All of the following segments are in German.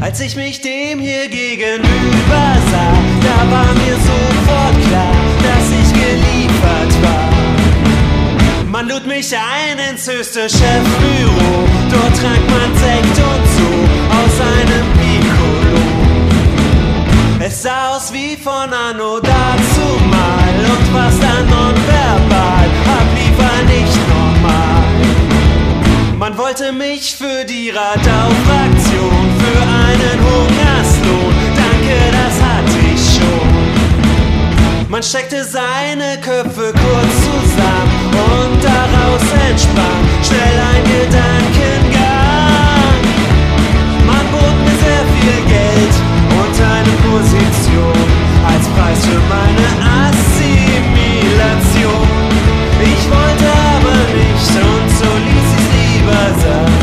Als ich mich dem hier gegenüber sah, da war mir sofort klar, dass ich geliefert war. Man lud mich ein ins höchste Chefbüro, dort trank man Sekt und so aus einem Piccolo. Es sah aus wie von anno dazumal und was dann nonverbal ablief, war nicht normal. Man wollte mich für die Radaufaktion, für einen Hungerslohn, danke, das hatte ich schon. Man steckte seine Köpfe kurz zusammen und daraus entsprang schnell ein Gedankengang. Man bot mir sehr viel Geld und eine Position als Preis für meine Assimilation. Ich wollte aber nicht und so ließ ich's lieber sein.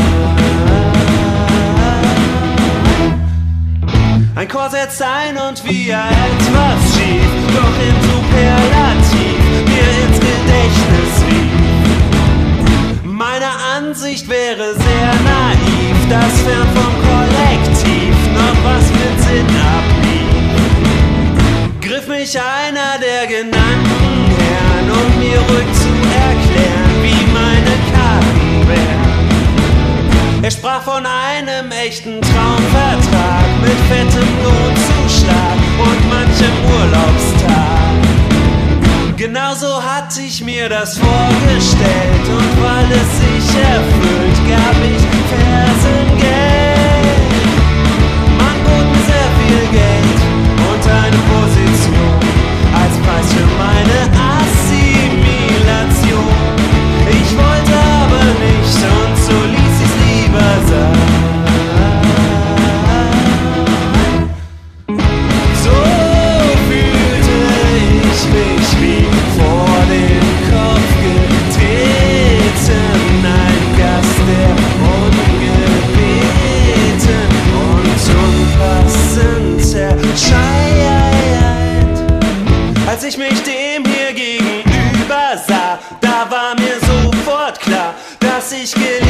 Ein Chor setzt ein und wieder etwas schief, doch im Superlativ mir ins Gedächtnis rief. Meine Ansicht wäre sehr naiv, dass fern vom Kollektiv noch was mit Sinn ablief. Griff mich einer der genannten Herren, um mir ruhig zu erklären, wie meine Karten wären. Er sprach von einem echten Traumvertrag mit fettem Lohnzuschlag und manchem Urlaubstag. Genauso hatte ich mir das vorgestellt und weil es sich erfüllt, gab ich Fersengeld. Man bot mir sehr viel Geld und eine Position als Preis für meine Assimilation. Ich wollte aber nicht und so ließ ich's lieber sein. So fühlte ich mich wie vor den Kopf getreten, ein Gast, der ungebeten und unpassend erscheint. Als ich mich dem hier gegenüber sah, da war mir sofort klar, dass ich